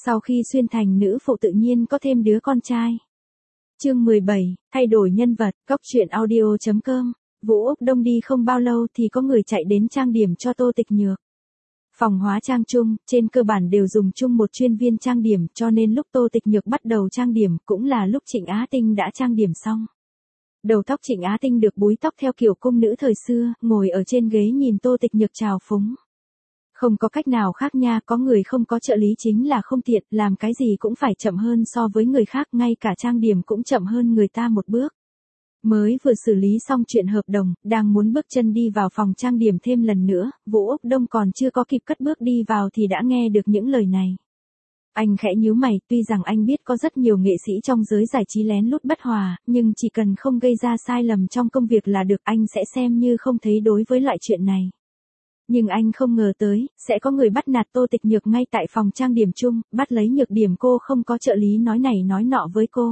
Sau khi xuyên thành nữ phụ tự nhiên có thêm đứa con trai. Chương 17, thay đổi nhân vật, góc truyện audio.com. Vũ Úc Đông đi không bao lâu thì có người chạy đến trang điểm cho Tô Tịch Nhược. Phòng hóa trang chung, trên cơ bản đều dùng chung một chuyên viên trang điểm, cho nên lúc Tô Tịch Nhược bắt đầu trang điểm cũng là lúc Trịnh Á Tinh đã trang điểm xong. Đầu tóc Trịnh Á Tinh được búi tóc theo kiểu cung nữ thời xưa, ngồi ở trên ghế nhìn Tô Tịch Nhược trào phúng. Không có cách nào khác nha, có người không có trợ lý chính là không tiện, làm cái gì cũng phải chậm hơn so với người khác, ngay cả trang điểm cũng chậm hơn người ta một bước. Mới vừa xử lý xong chuyện hợp đồng, đang muốn bước chân đi vào phòng trang điểm thêm lần nữa, Vũ Úc Đông còn chưa có kịp cất bước đi vào thì đã nghe được những lời này. Anh khẽ nhíu mày, tuy rằng anh biết có rất nhiều nghệ sĩ trong giới giải trí lén lút bất hòa, nhưng chỉ cần không gây ra sai lầm trong công việc là được, anh sẽ xem như không thấy đối với loại chuyện này. Nhưng anh không ngờ tới, sẽ có người bắt nạt Tô Tịch Nhược ngay tại phòng trang điểm chung, bắt lấy nhược điểm cô không có trợ lý nói này nói nọ với cô.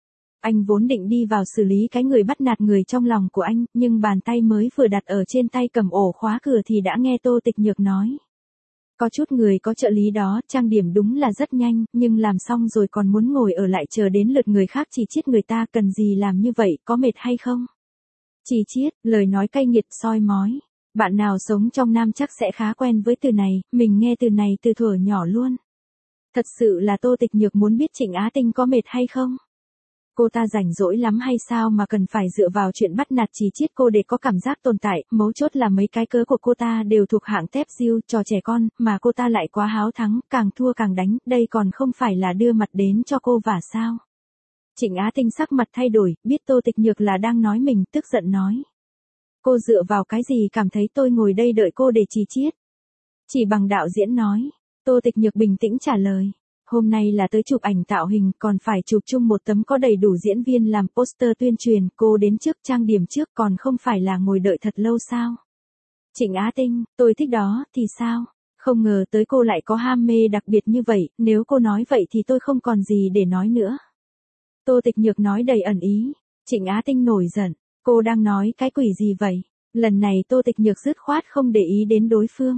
Anh vốn định đi vào xử lý cái người bắt nạt người trong lòng của anh, nhưng bàn tay mới vừa đặt ở trên tay cầm ổ khóa cửa thì đã nghe Tô Tịch Nhược nói. Có chút người có trợ lý đó, trang điểm đúng là rất nhanh, nhưng làm xong rồi còn muốn ngồi ở lại chờ đến lượt người khác chỉ chiết người ta, cần gì làm như vậy, có mệt hay không? Chỉ chiết, lời nói cay nghiệt soi mói. Bạn nào sống trong Nam chắc sẽ khá quen với từ này, mình nghe từ này từ thuở nhỏ luôn. Thật sự là Tô Tịch Nhược muốn biết Trịnh Á Tinh có mệt hay không? Cô ta rảnh rỗi lắm hay sao mà cần phải dựa vào chuyện bắt nạt chỉ chiết cô để có cảm giác tồn tại, mấu chốt là mấy cái cớ của cô ta đều thuộc hạng tép diêu, trò trẻ con, mà cô ta lại quá háo thắng, càng thua càng đánh, đây còn không phải là đưa mặt đến cho cô vả sao? Trịnh Á Tinh sắc mặt thay đổi, biết Tô Tịch Nhược là đang nói mình, tức giận nói. Cô dựa vào cái gì cảm thấy tôi ngồi đây đợi cô để chỉ chiết? Chỉ bằng đạo diễn nói. Tô Tịch Nhược bình tĩnh trả lời. Hôm nay là tới chụp ảnh tạo hình, còn phải chụp chung một tấm có đầy đủ diễn viên làm poster tuyên truyền, cô đến trước trang điểm trước còn không phải là ngồi đợi thật lâu sao? Trịnh Á Tinh, tôi thích đó, thì sao? Không ngờ tới cô lại có ham mê đặc biệt như vậy, nếu cô nói vậy thì tôi không còn gì để nói nữa. Tô Tịch Nhược nói đầy ẩn ý. Trịnh Á Tinh nổi giận. Cô đang nói cái quỷ gì vậy? Lần này Tô Tịch Nhược dứt khoát không để ý đến đối phương.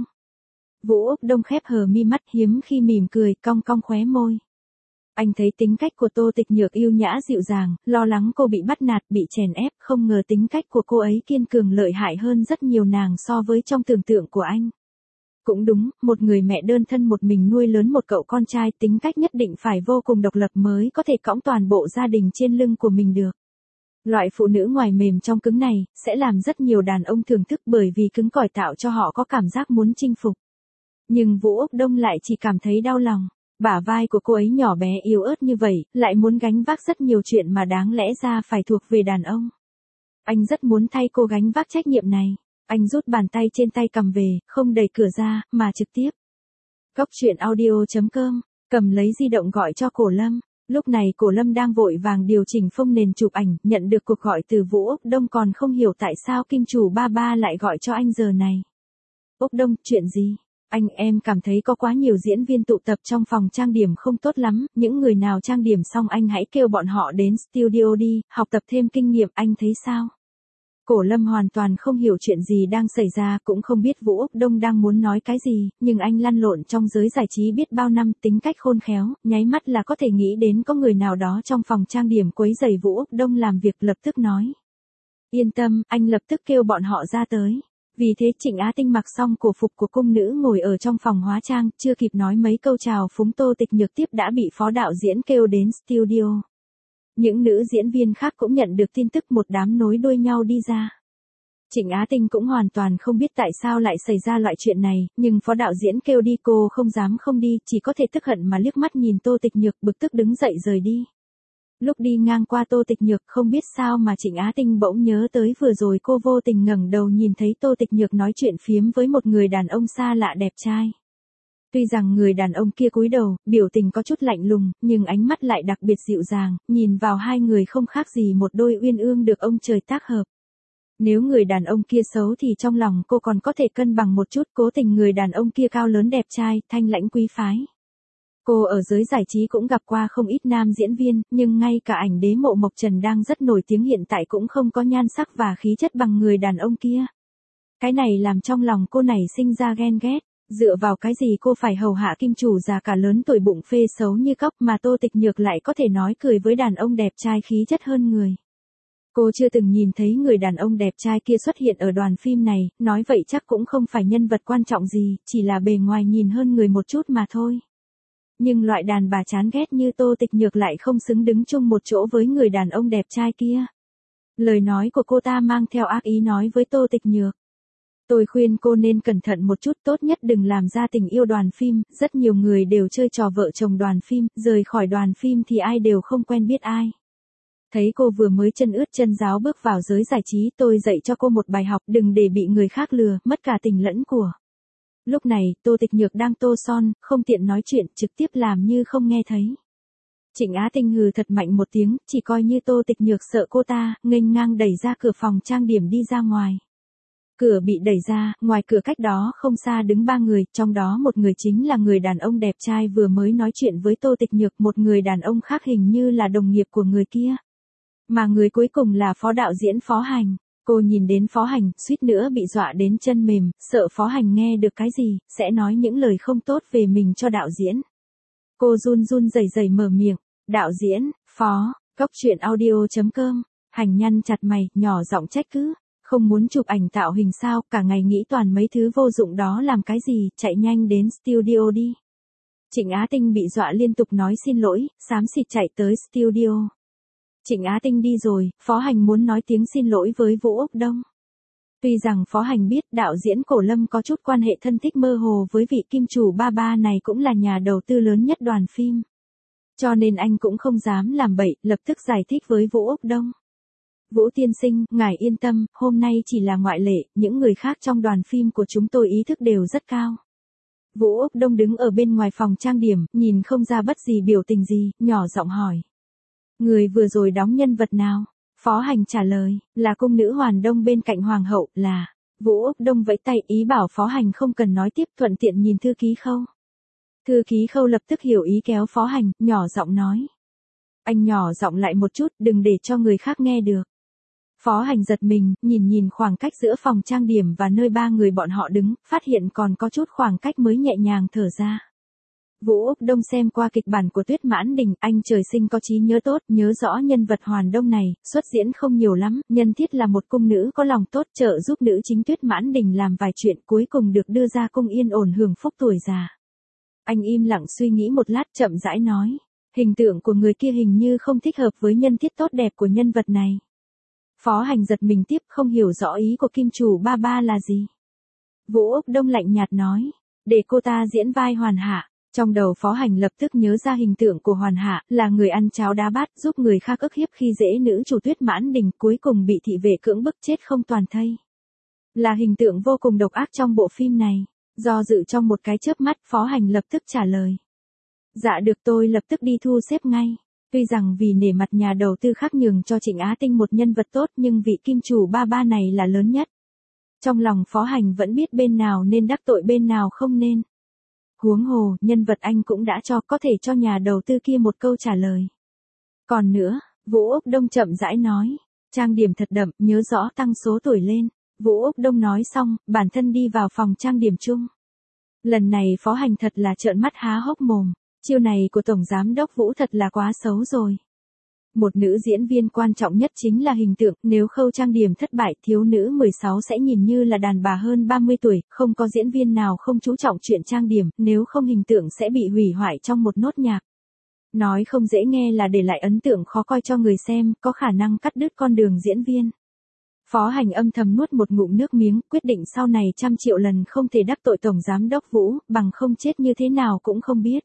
Vũ Úc Đông khép hờ mi mắt, hiếm khi mỉm cười, cong cong khóe môi. Anh thấy tính cách của Tô Tịch Nhược yêu nhã dịu dàng, lo lắng cô bị bắt nạt, bị chèn ép, không ngờ tính cách của cô ấy kiên cường lợi hại hơn rất nhiều nàng so với trong tưởng tượng của anh. Cũng đúng, một người mẹ đơn thân một mình nuôi lớn một cậu con trai, tính cách nhất định phải vô cùng độc lập mới có thể cõng toàn bộ gia đình trên lưng của mình được. Loại phụ nữ ngoài mềm trong cứng này, sẽ làm rất nhiều đàn ông thưởng thức bởi vì cứng cỏi tạo cho họ có cảm giác muốn chinh phục. Nhưng Vũ Úc Đông lại chỉ cảm thấy đau lòng. Bả vai của cô ấy nhỏ bé yếu ớt như vậy, lại muốn gánh vác rất nhiều chuyện mà đáng lẽ ra phải thuộc về đàn ông. Anh rất muốn thay cô gánh vác trách nhiệm này. Anh rút bàn tay trên tay cầm về, không đẩy cửa ra, mà trực tiếp. Góc truyện audio.com, cầm lấy di động gọi cho Cổ Lâm. Lúc này Cổ Lâm đang vội vàng điều chỉnh phông nền chụp ảnh, nhận được cuộc gọi từ Vũ Úc Đông còn không hiểu tại sao kim chủ ba ba lại gọi cho anh giờ này. Úc Đông, chuyện gì? Anh em cảm thấy có quá nhiều diễn viên tụ tập trong phòng trang điểm không tốt lắm, những người nào trang điểm xong anh hãy kêu bọn họ đến studio đi, học tập thêm kinh nghiệm, anh thấy sao? Cổ Lâm hoàn toàn không hiểu chuyện gì đang xảy ra, cũng không biết Vũ Úc Đông đang muốn nói cái gì, nhưng anh lăn lộn trong giới giải trí biết bao năm, tính cách khôn khéo, nháy mắt là có thể nghĩ đến có người nào đó trong phòng trang điểm quấy rầy Vũ Úc Đông làm việc, lập tức nói. Yên tâm, anh lập tức kêu bọn họ ra tới. Vì thế Trịnh Á Tinh mặc xong cổ phục của cung nữ ngồi ở trong phòng hóa trang, chưa kịp nói mấy câu chào phúng Tô Tịch Nhược tiếp đã bị phó đạo diễn kêu đến studio. Những nữ diễn viên khác cũng nhận được tin tức, một đám nối đuôi nhau đi ra. Trịnh Á Tinh cũng hoàn toàn không biết tại sao lại xảy ra loại chuyện này, nhưng phó đạo diễn kêu đi cô không dám không đi, chỉ có thể tức hận mà liếc mắt nhìn Tô Tịch Nhược, bực tức đứng dậy rời đi. Lúc đi ngang qua Tô Tịch Nhược không biết sao mà Trịnh Á Tinh bỗng nhớ tới vừa rồi cô vô tình ngẩng đầu nhìn thấy Tô Tịch Nhược nói chuyện phiếm với một người đàn ông xa lạ đẹp trai. Tuy rằng người đàn ông kia cúi đầu, biểu tình có chút lạnh lùng, nhưng ánh mắt lại đặc biệt dịu dàng, nhìn vào hai người không khác gì một đôi uyên ương được ông trời tác hợp. Nếu người đàn ông kia xấu thì trong lòng cô còn có thể cân bằng một chút, cố tình người đàn ông kia cao lớn đẹp trai, thanh lãnh quý phái. Cô ở giới giải trí cũng gặp qua không ít nam diễn viên, nhưng ngay cả ảnh đế Mộ Mộc Trần đang rất nổi tiếng hiện tại cũng không có nhan sắc và khí chất bằng người đàn ông kia. Cái này làm trong lòng cô nảy sinh ra ghen ghét. Dựa vào cái gì cô phải hầu hạ kim chủ già cả lớn tuổi bụng phê xấu như cóc mà Tô Tịch Nhược lại có thể nói cười với đàn ông đẹp trai khí chất hơn người. Cô chưa từng nhìn thấy người đàn ông đẹp trai kia xuất hiện ở đoàn phim này, nói vậy chắc cũng không phải nhân vật quan trọng gì, chỉ là bề ngoài nhìn hơn người một chút mà thôi. Nhưng loại đàn bà chán ghét như Tô Tịch Nhược lại không xứng đứng chung một chỗ với người đàn ông đẹp trai kia. Lời nói của cô ta mang theo ác ý nói với Tô Tịch Nhược. Tôi khuyên cô nên cẩn thận một chút, tốt nhất đừng làm ra tình yêu đoàn phim, rất nhiều người đều chơi trò vợ chồng đoàn phim, rời khỏi đoàn phim thì ai đều không quen biết ai. Thấy cô vừa mới chân ướt chân ráo bước vào giới giải trí, tôi dạy cho cô một bài học, đừng để bị người khác lừa, mất cả tình lẫn của. Lúc này, Tô Tịch Nhược đang tô son, không tiện nói chuyện, trực tiếp làm như không nghe thấy. Trịnh Á Tinh hừ thật mạnh một tiếng, chỉ coi như Tô Tịch Nhược sợ cô ta, nghênh ngang đẩy ra cửa phòng trang điểm đi ra ngoài. Cửa bị đẩy ra, ngoài cửa cách đó không xa đứng 3 người, trong đó một người chính là người đàn ông đẹp trai vừa mới nói chuyện với Tô Tịch Nhược, một người đàn ông khác hình như là đồng nghiệp của người kia. Mà người cuối cùng là phó đạo diễn Phó Hành. Cô nhìn đến Phó Hành, suýt nữa bị dọa đến chân mềm, sợ Phó Hành nghe được cái gì, sẽ nói những lời không tốt về mình cho đạo diễn. Cô run run rẩy rẩy mở miệng, đạo diễn, Phó, Cốc Truyện Audio.com, Hành nhăn chặt mày, nhỏ giọng trách cứ, không muốn chụp ảnh tạo hình sao, cả ngày nghĩ toàn mấy thứ vô dụng đó làm cái gì, chạy nhanh đến studio đi. Trịnh Á Tinh bị dọa liên tục nói xin lỗi, xám xịt chạy tới studio. Trịnh Á Tinh đi rồi, Phó Hành muốn nói tiếng xin lỗi với Vũ Úc Đông. Tuy rằng Phó Hành biết đạo diễn Cổ Lâm có chút quan hệ thân thích mơ hồ với vị kim chủ ba ba này cũng là nhà đầu tư lớn nhất đoàn phim. Cho nên anh cũng không dám làm bậy, lập tức giải thích với Vũ Úc Đông. Vũ tiên sinh, ngài yên tâm, hôm nay chỉ là ngoại lệ, những người khác trong đoàn phim của chúng tôi ý thức đều rất cao. Vũ Úc Đông đứng ở bên ngoài phòng trang điểm, nhìn không ra bất gì biểu tình gì, nhỏ giọng hỏi. Người vừa rồi đóng nhân vật nào? Phó Hành trả lời, là cung nữ Hoàn Đông bên cạnh Hoàng hậu, là. Vũ Úc Đông vẫy tay ý bảo Phó Hành không cần nói tiếp, thuận tiện nhìn thư ký Khâu. Thư ký Khâu lập tức hiểu ý kéo Phó Hành, nhỏ giọng nói. Anh nhỏ giọng lại một chút, đừng để cho người khác nghe được. Phó Hành giật mình, nhìn khoảng cách giữa phòng trang điểm và nơi 3 người bọn họ đứng, phát hiện còn có chút khoảng cách mới nhẹ nhàng thở ra. Vũ Úc Đông xem qua kịch bản của Tuyết Mãn Đình, anh trời sinh có trí nhớ tốt, nhớ rõ nhân vật Hoàn Đông này, xuất diễn không nhiều lắm, nhân thiết là một cung nữ có lòng tốt trợ giúp nữ chính Tuyết Mãn Đình làm vài chuyện cuối cùng được đưa ra cung yên ổn hưởng phúc tuổi già. Anh im lặng suy nghĩ một lát chậm rãi nói, hình tượng của người kia hình như không thích hợp với nhân thiết tốt đẹp của nhân vật này. Phó Hành giật mình tiếp không hiểu rõ ý của kim chủ ba ba là gì. Vũ Úc Đông lạnh nhạt nói, để cô ta diễn vai Hoàn Hạ. Trong đầu Phó Hành lập tức nhớ ra hình tượng của Hoàn Hạ, là người ăn cháo đá bát giúp người khác ức hiếp khi dễ nữ chủ Tuyết Mãn Đình cuối cùng bị thị vệ cưỡng bức chết không toàn thây. Là hình tượng vô cùng độc ác trong bộ phim này. Do dự trong một cái chớp mắt Phó Hành lập tức trả lời. Dạ được tôi lập tức đi thu xếp ngay. Tuy rằng vì nể mặt nhà đầu tư khác nhường cho Trịnh Á Tinh một nhân vật tốt nhưng vị kim chủ ba ba này là lớn nhất. Trong lòng Phó Hành vẫn biết bên nào nên đắc tội bên nào không nên. Huống hồ, nhân vật anh cũng đã cho có thể cho nhà đầu tư kia một câu trả lời. Còn nữa, Vũ Úc Đông chậm rãi nói, trang điểm thật đậm, nhớ rõ tăng số tuổi lên. Vũ Úc Đông nói xong, bản thân đi vào phòng trang điểm chung. Lần này Phó Hành thật là trợn mắt há hốc mồm, chiêu này của Tổng Giám Đốc Vũ thật là quá xấu rồi. Một nữ diễn viên quan trọng nhất chính là hình tượng, nếu khâu trang điểm thất bại thiếu nữ 16 sẽ nhìn như là đàn bà hơn 30 tuổi, không có diễn viên nào không chú trọng chuyện trang điểm, nếu không hình tượng sẽ bị hủy hoại trong một nốt nhạc. Nói không dễ nghe là để lại ấn tượng khó coi cho người xem, có khả năng cắt đứt con đường diễn viên. Phó Hành âm thầm nuốt một ngụm nước miếng, quyết định sau này 100 triệu lần không thể đắc tội Tổng Giám Đốc Vũ, bằng không chết như thế nào cũng không biết.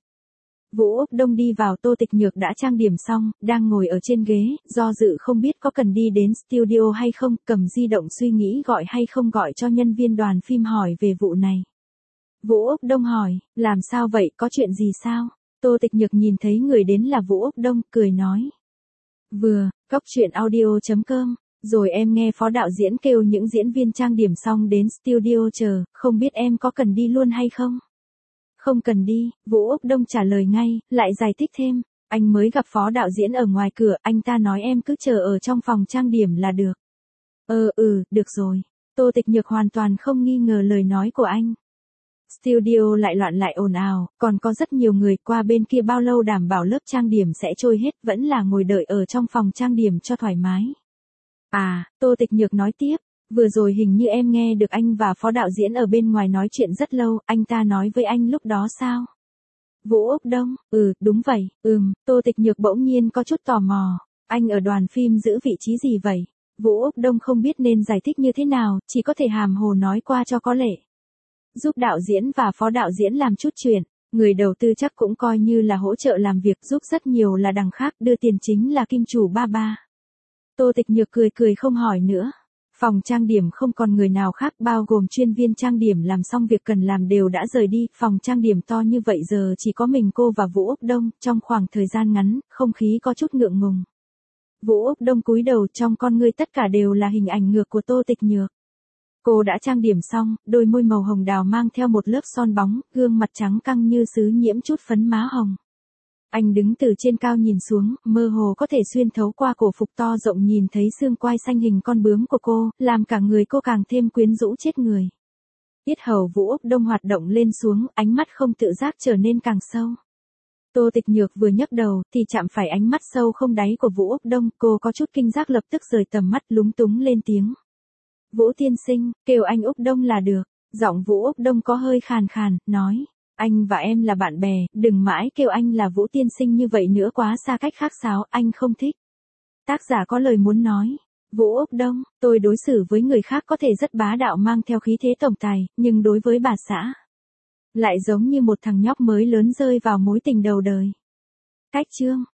Vũ Úc Đông đi vào, Tô Tịch Nhược đã trang điểm xong, đang ngồi ở trên ghế, do dự không biết có cần đi đến studio hay không, cầm di động suy nghĩ gọi hay không gọi cho nhân viên đoàn phim hỏi về vụ này. Vũ Úc Đông hỏi, làm sao vậy, có chuyện gì sao? Tô Tịch Nhược nhìn thấy người đến là Vũ Úc Đông, cười nói. Vừa, Cốc Truyện Audio.com, rồi em nghe phó đạo diễn kêu những diễn viên trang điểm xong đến studio chờ, không biết em có cần đi luôn hay không? Không cần đi, Vũ Úc Đông trả lời ngay, lại giải thích thêm, anh mới gặp phó đạo diễn ở ngoài cửa, anh ta nói em cứ chờ ở trong phòng trang điểm là được. Được rồi. Tô Tịch Nhược hoàn toàn không nghi ngờ lời nói của anh. Studio lại loạn lại ồn ào, còn có rất nhiều người qua bên kia bao lâu đảm bảo lớp trang điểm sẽ trôi hết, vẫn là ngồi đợi ở trong phòng trang điểm cho thoải mái. À, Tô Tịch Nhược nói tiếp, vừa rồi hình như em nghe được anh và phó đạo diễn ở bên ngoài nói chuyện rất lâu, anh ta nói với anh lúc đó sao? Vũ Úc Đông, đúng vậy, Tô Tịch Nhược bỗng nhiên có chút tò mò, anh ở đoàn phim giữ vị trí gì vậy? Vũ Úc Đông không biết nên giải thích như thế nào, chỉ có thể hàm hồ nói qua cho có lệ. Giúp đạo diễn và phó đạo diễn làm chút chuyện, người đầu tư chắc cũng coi như là hỗ trợ làm việc, giúp rất nhiều là đằng khác, đưa tiền chính là kim chủ ba ba. Tô Tịch Nhược cười cười không hỏi nữa. Phòng trang điểm không còn người nào khác, bao gồm chuyên viên trang điểm làm xong việc cần làm đều đã rời đi, phòng trang điểm to như vậy giờ chỉ có mình cô và Vũ Úc Đông, trong khoảng thời gian ngắn, không khí có chút ngượng ngùng. Vũ Úc Đông cúi đầu, trong con ngươi tất cả đều là hình ảnh ngược của Tô Tịch Nhược. Cô đã trang điểm xong, đôi môi màu hồng đào mang theo một lớp son bóng, gương mặt trắng căng như sứ nhiễm chút phấn má hồng. Anh đứng từ trên cao nhìn xuống, mơ hồ có thể xuyên thấu qua cổ phục to rộng nhìn thấy xương quai xanh hình con bướm của cô, làm cả người cô càng thêm quyến rũ chết người. Yết hầu Vũ Úc Đông hoạt động lên xuống, ánh mắt không tự giác trở nên càng sâu. Tô Tịch Nhược vừa nhấc đầu, thì chạm phải ánh mắt sâu không đáy của Vũ Úc Đông, cô có chút kinh giác lập tức rời tầm mắt, lúng túng lên tiếng. Vũ tiên sinh, kêu anh Úc Đông là được. Giọng Vũ Úc Đông có hơi khàn khàn, nói. Anh và em là bạn bè, đừng mãi kêu anh là Vũ tiên sinh như vậy nữa, quá xa cách khác sáo, anh không thích. Tác giả có lời muốn nói. Vũ Úc Đông, tôi đối xử với người khác có thể rất bá đạo mang theo khí thế tổng tài, nhưng đối với bà xã lại giống như một thằng nhóc mới lớn rơi vào mối tình đầu đời. Cách chương